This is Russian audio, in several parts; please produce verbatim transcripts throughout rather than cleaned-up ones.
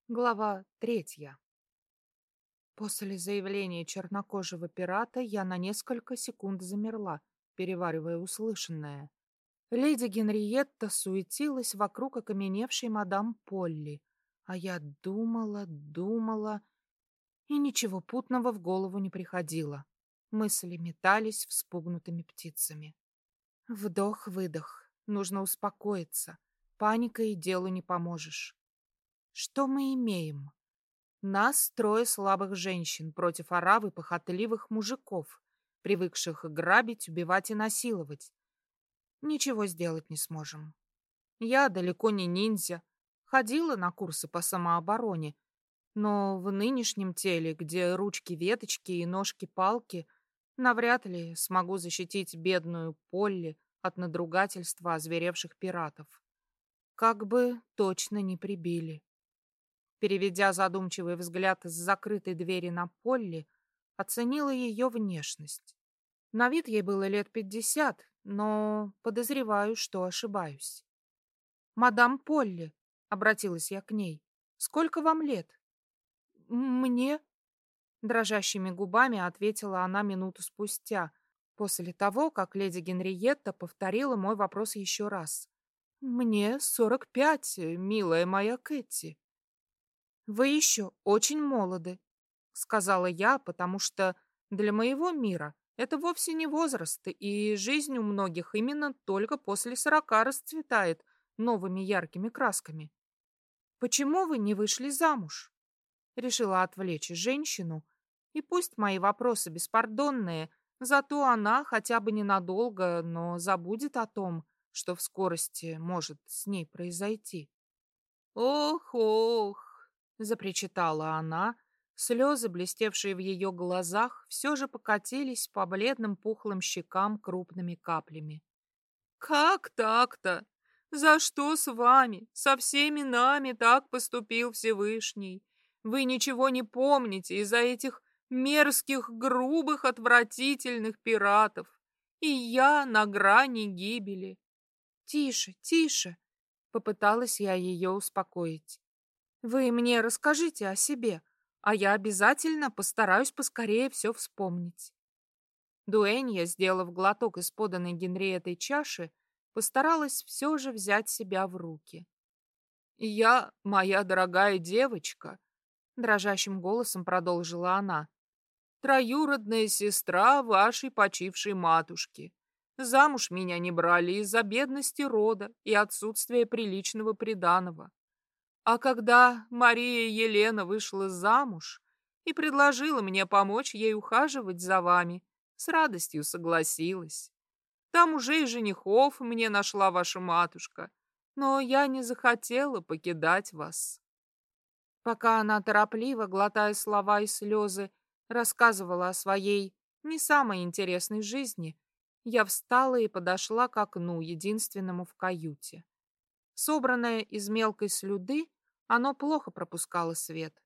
Глава третья. После заявления чернокожего пирата я на несколько секунд замерла, переваривая услышанное. Леди Генриетта суетилась вокруг окаменевшей мадам Полли, а я думала, думала, и ничего путного в голову не приходило. Мысли метались вспугнутыми птицами. Вдох-выдох. Нужно успокоиться. Паникой делу не поможешь. Что мы имеем? Нас трое слабых женщин против оравы похотливых мужиков, привыкших грабить, убивать и насиловать. Ничего сделать не сможем. Я далеко не ниндзя, ходила на курсы по самообороне, но в нынешнем теле, где ручки веточки и ножки палки, навряд ли смогу защитить бедную Полли от надругательства озверевших пиратов. Как бы точно не прибили. Переведя задумчивый взгляд с закрытой двери на Полли, оценила ее внешность. На вид ей было лет пятьдесят, но подозреваю, что ошибаюсь. «Мадам Полли», — обратилась я к ней, — «сколько вам лет?» «Мне?» — дрожащими губами ответила она минуту спустя, после того, как леди Генриетта повторила мой вопрос еще раз. «Мне сорок пять, милая моя Кэти». «Вы еще очень молоды», — сказала я, потому что для моего мира это вовсе не возраст, и жизнь у многих именно только после сорока расцветает новыми яркими красками. «Почему вы не вышли замуж?» Решила отвлечь женщину, и пусть мои вопросы беспардонные, зато она хотя бы ненадолго, но забудет о том, что в скорости может с ней произойти. «Ох, ох!» запричитала она, слезы, блестевшие в ее глазах, все же покатились по бледным пухлым щекам крупными каплями. «Как так-то? За что с вами, со всеми нами так поступил Всевышний? Вы ничего не помните из-за этих мерзких, грубых, отвратительных пиратов, и я на грани гибели». «Тише, тише!» — попыталась я ее успокоить. Вы мне расскажите о себе, а я обязательно постараюсь поскорее все вспомнить. Дуэнья, сделав глоток из поданной Генриеттой чаши, постаралась все же взять себя в руки. «Я, моя дорогая девочка», — дрожащим голосом продолжила она, «троюродная сестра вашей почившей матушки. Замуж меня не брали из-за бедности рода и отсутствия приличного приданого. А когда Мария Елена вышла замуж и предложила мне помочь ей ухаживать за вами, с радостью согласилась. Там уже и женихов мне нашла ваша матушка, но я не захотела покидать вас». Пока она торопливо, глотая слова и слезы, рассказывала о своей не самой интересной жизни, я встала и подошла к окну, единственному в каюте. Собранное из мелкой слюды, оно плохо пропускало свет.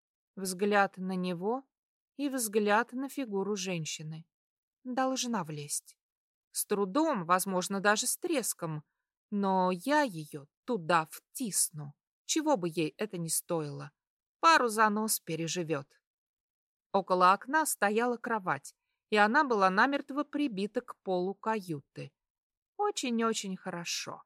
Взгляд на него и взгляд на фигуру женщины. Должна влезть. С трудом, возможно, даже с треском, но я ее туда втисну, чего бы ей это ни стоило. Пару занос переживет. Около окна стояла кровать, и она была намертво прибита к полу каюты. Очень-очень хорошо.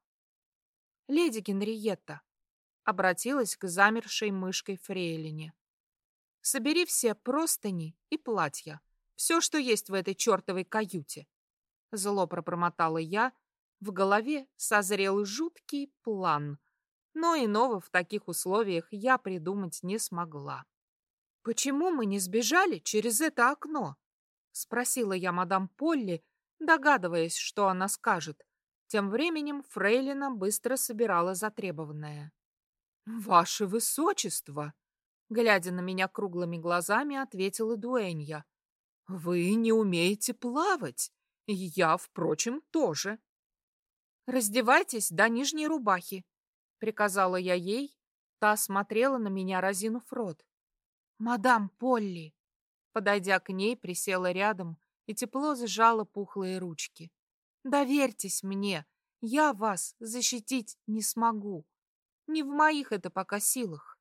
«Леди Генриетта», — обратилась к замершей мышкой фрейлине, «собери все простыни и платья, все, что есть в этой чертовой каюте». Зло пробормотала я, в голове созрел жуткий план, но иного в таких условиях я придумать не смогла. «Почему мы не сбежали через это окно?» — спросила я мадам Полли, догадываясь, что она скажет. Тем временем фрейлина быстро собирала затребованное. «Ваше высочество!» — глядя на меня круглыми глазами, ответила дуэнья. «Вы не умеете плавать, и я, впрочем, тоже». «Раздевайтесь до нижней рубахи», — приказала я ей. Та смотрела на меня, разинув рот. «Мадам Полли!» Подойдя к ней, присела рядом и тепло сжала пухлые ручки. «Доверьтесь мне, я вас защитить не смогу. Не в моих это пока силах.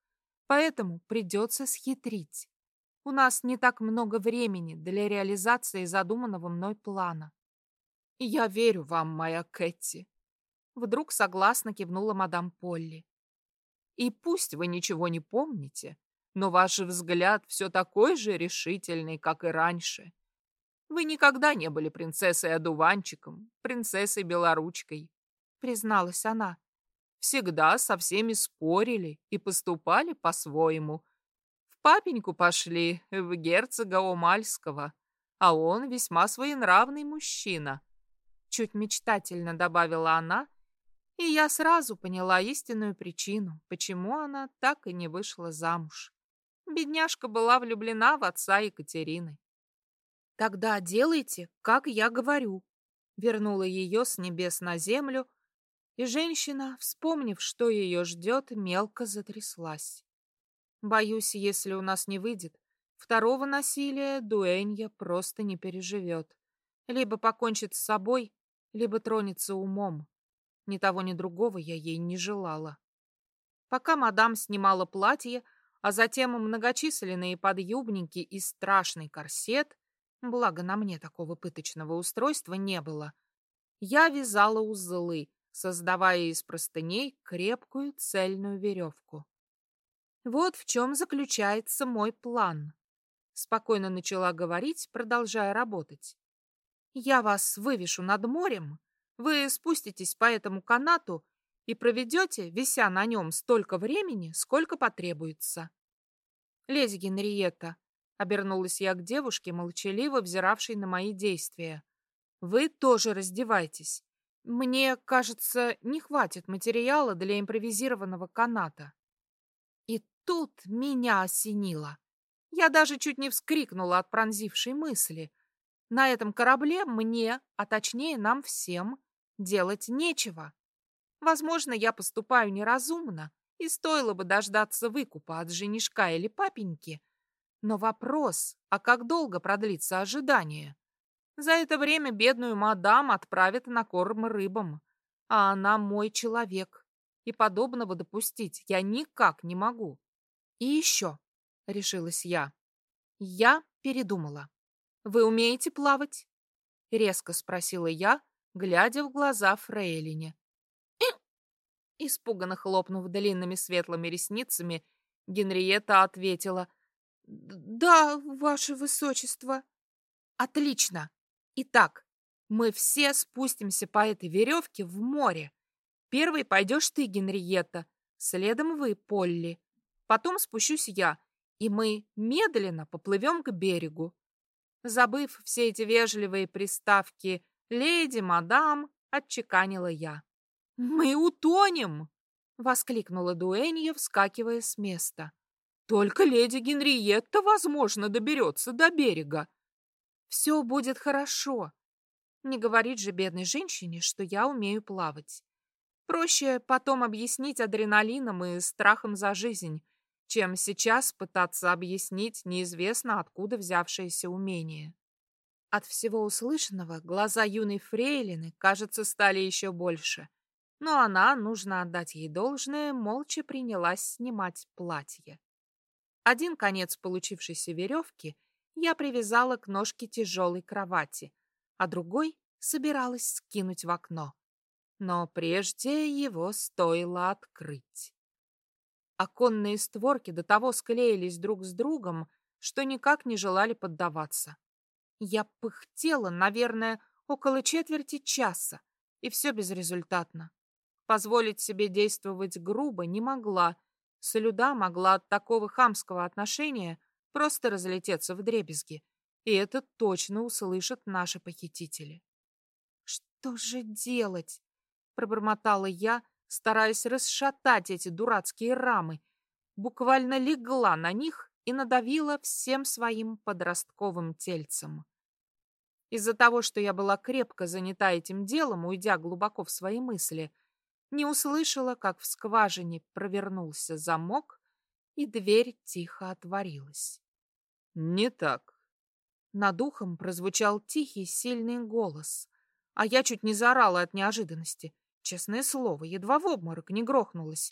Поэтому придется схитрить. У нас не так много времени для реализации задуманного мной плана. И я верю вам, моя Кэти. Вдруг согласно кивнула мадам Полли. И пусть вы ничего не помните, но ваш взгляд все такой же решительный, как и раньше. Вы никогда не были принцессой-одуванчиком, принцессой-белоручкой, призналась она. Всегда со всеми спорили и поступали по-своему. В папеньку пошли, в герцога Омальского, а он весьма своенравный мужчина. Чуть мечтательно добавила она, и я сразу поняла истинную причину, почему она так и не вышла замуж. Бедняжка была влюблена в отца Екатерины. «Тогда делайте, как я говорю», — вернула ее с небес на землю, и женщина, вспомнив, что ее ждет, мелко затряслась. «Боюсь, если у нас не выйдет, второго насилия дуэнья просто не переживет. Либо покончит с собой, либо тронется умом. Ни того, ни другого я ей не желала». Пока мадам снимала платье, а затем многочисленные подъюбники и страшный корсет, благо на мне такого пыточного устройства не было, я вязала узлы, создавая из простыней крепкую цельную веревку. Вот в чем заключается мой план. Спокойно начала говорить, продолжая работать. Я вас вывешу над морем, вы спуститесь по этому канату и проведете, вися на нем, столько времени, сколько потребуется. Леди Генриетта, обернулась я к девушке, молчаливо взиравшей на мои действия. Вы тоже раздевайтесь. Мне, кажется, не хватит материала для импровизированного каната. И тут меня осенило. Я даже чуть не вскрикнула от пронзившей мысли. На этом корабле мне, а точнее нам всем, делать нечего. Возможно, я поступаю неразумно, и стоило бы дождаться выкупа от женишка или папеньки. Но вопрос, а как долго продлится ожидание? За это время бедную мадам отправят на корм рыбам, а она мой человек, и подобного допустить я никак не могу. И еще, решилась я, я передумала. Вы умеете плавать? Резко спросила я, глядя в глаза фрейлине. Испуганно хлопнув длинными светлыми ресницами, Генриетта ответила: «Да, ваше высочество». «Отлично! Итак, мы все спустимся по этой веревке в море. Первой пойдешь ты, Генриетта, следом вы, Полли. Потом спущусь я, и мы медленно поплывем к берегу». Забыв все эти вежливые приставки «леди», «мадам», отчеканила я. «Мы утонем!» — воскликнула дуэнья, вскакивая с места. «Только леди Генриетта, возможно, доберется до берега». «Все будет хорошо. Не говорить же бедной женщине, что я умею плавать. Проще потом объяснить адреналином и страхом за жизнь, чем сейчас пытаться объяснить неизвестно откуда взявшееся умение». От всего услышанного глаза юной фрейлины, кажется, стали еще больше. Но она, нужно отдать ей должное, молча принялась снимать платье. Один конец получившейся веревки я привязала к ножке тяжелой кровати, а другой собиралась скинуть в окно. Но прежде его стоило открыть. Оконные створки до того склеились друг с другом, что никак не желали поддаваться. Я пыхтела, наверное, около четверти часа, и все безрезультатно. Позволить себе действовать грубо не могла. Слюда могла от такого хамского отношения просто разлететься вдребезги, и это точно услышат наши похитители. «Что же делать?» — пробормотала я, стараясь расшатать эти дурацкие рамы. Буквально легла на них и надавила всем своим подростковым тельцем. Из-за того, что я была крепко занята этим делом, уйдя глубоко в свои мысли, не услышала, как в скважине провернулся замок, и дверь тихо отворилась. «Не так». Над ухом прозвучал тихий, сильный голос, а я чуть не заорала от неожиданности. Честное слово, едва в обморок не грохнулась,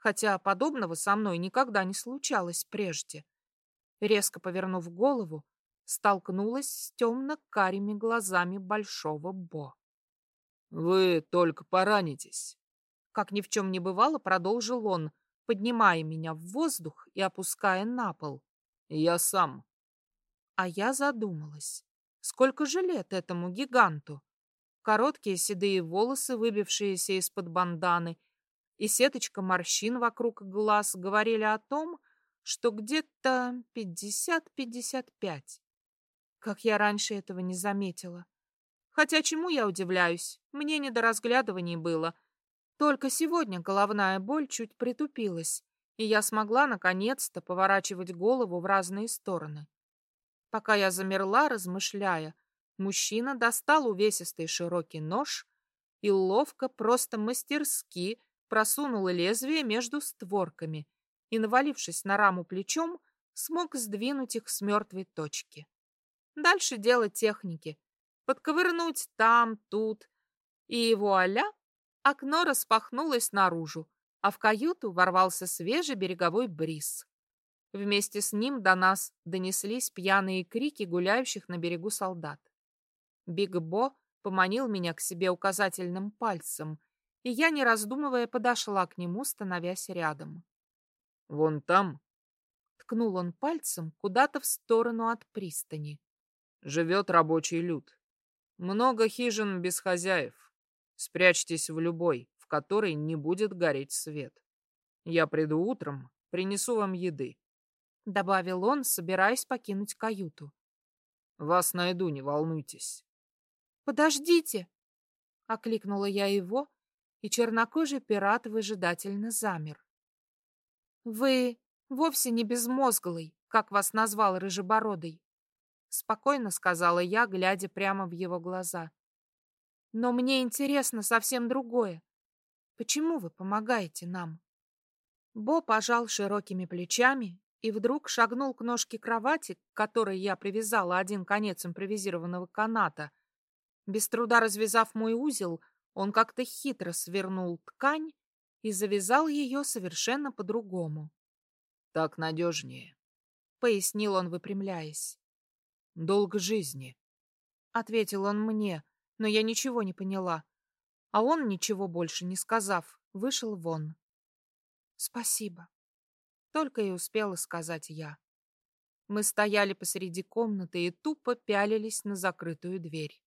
хотя подобного со мной никогда не случалось прежде. Резко повернув голову, столкнулась с темно-карими глазами большого Бо. «Вы только поранитесь», — как ни в чем не бывало, продолжил он, поднимая меня в воздух и опуская на пол. «Я сам». А я задумалась, сколько же лет этому гиганту? Короткие седые волосы, выбившиеся из-под банданы, и сеточка морщин вокруг глаз говорили о том, что где-то пятьдесят-пятьдесят пять. Как я раньше этого не заметила. Хотя чему я удивляюсь, мне не до разглядываний было. Только сегодня головная боль чуть притупилась, и я смогла наконец-то поворачивать голову в разные стороны. Пока я замерла, размышляя, мужчина достал увесистый широкий нож и ловко, просто мастерски просунул лезвие между створками и, навалившись на раму плечом, смог сдвинуть их с мертвой точки. Дальше дело техники. Подковырнуть там, тут, и вуаля, окно распахнулось наружу, а в каюту ворвался свежий береговой бриз. Вместе с ним до нас донеслись пьяные крики гуляющих на берегу солдат. Биг Бо поманил меня к себе указательным пальцем, и я, не раздумывая, подошла к нему, становясь рядом. «Вон там», — ткнул он пальцем куда-то в сторону от пристани, — «живет рабочий люд. Много хижин без хозяев. Спрячьтесь в любой, в которой не будет гореть свет. Я приду утром, принесу вам еды», — добавил он, собираясь покинуть каюту. «Вас найду, не волнуйтесь». «Подождите!» — окликнула я его, и чернокожий пират выжидательно замер. «Вы вовсе не безмозглый, как вас назвал Рыжебородый», — спокойно сказала я, глядя прямо в его глаза. «Но мне интересно совсем другое. Почему вы помогаете нам?» Бо пожал широкими плечами и вдруг шагнул к ножке кровати, к которой я привязала один конец импровизированного каната. Без труда развязав мой узел, он как-то хитро свернул ткань и завязал ее совершенно по-другому. «Так надежнее», — пояснил он, выпрямляясь. «Долг жизни», — ответил он мне, но я ничего не поняла. А он, ничего больше не сказав, вышел вон. «Спасибо», — только и успела сказать я. Мы стояли посреди комнаты и тупо пялились на закрытую дверь.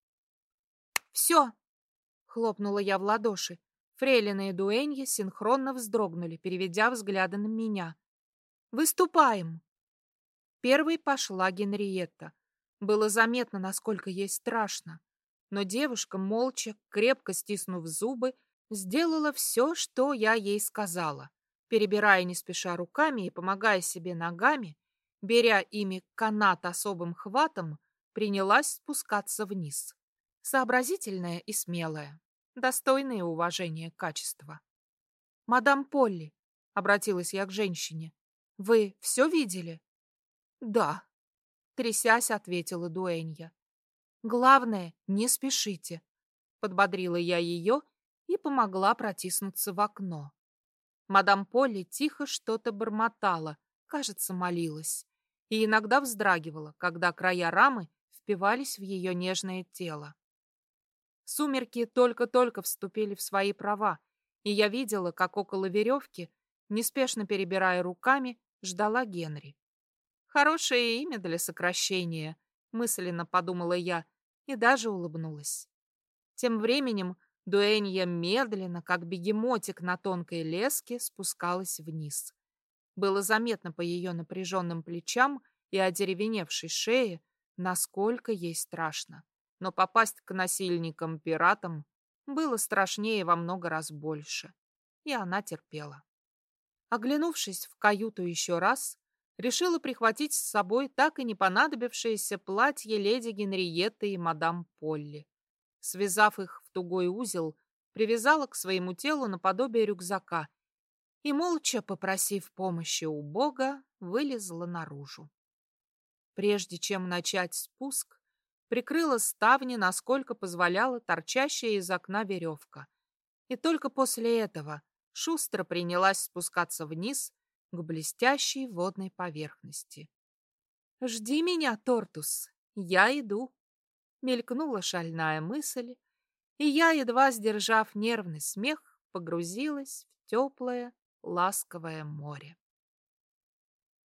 «Все!» — хлопнула я в ладоши. Фрейлины и дуэнья синхронно вздрогнули, переведя взгляды на меня. «Выступаем!» Первой пошла Генриетта. Было заметно, насколько ей страшно. Но девушка, молча, крепко стиснув зубы, сделала все, что я ей сказала. Перебирая не спеша руками и помогая себе ногами, беря ими канат особым хватом, принялась спускаться вниз. Сообразительная и смелая, достойные уважения качества. «Мадам Полли», — обратилась я к женщине, — «вы все видели?» «Да», — трясясь, ответила дуэнья. «Главное, не спешите», — подбодрила я ее и помогла протиснуться в окно. Мадам Полли тихо что-то бормотала, кажется, молилась, и иногда вздрагивала, когда края рамы впивались в ее нежное тело. Сумерки только-только вступили в свои права, и я видела, как около веревки, неспешно перебирая руками, ждала Генри. Хорошее имя для сокращения, мысленно подумала я и даже улыбнулась. Тем временем дуэнья медленно, как бегемотик на тонкой леске, спускалась вниз. Было заметно по ее напряженным плечам и одеревеневшей шее, насколько ей страшно. Но попасть к насильникам-пиратам было страшнее во много раз больше. И она терпела. Оглянувшись в каюту еще раз, решила прихватить с собой так и не понадобившееся платье леди Генриетты и мадам Полли. Связав их в тугой узел, привязала к своему телу наподобие рюкзака и, молча попросив помощи у Бога, вылезла наружу. Прежде чем начать спуск, прикрыла ставни, насколько позволяла торчащая из окна веревка. И только после этого, шустро принялась спускаться вниз к блестящей водной поверхности. «Жди меня, Тортус, я иду», — мелькнула шальная мысль, и я, едва сдержав нервный смех, погрузилась в теплое, ласковое море.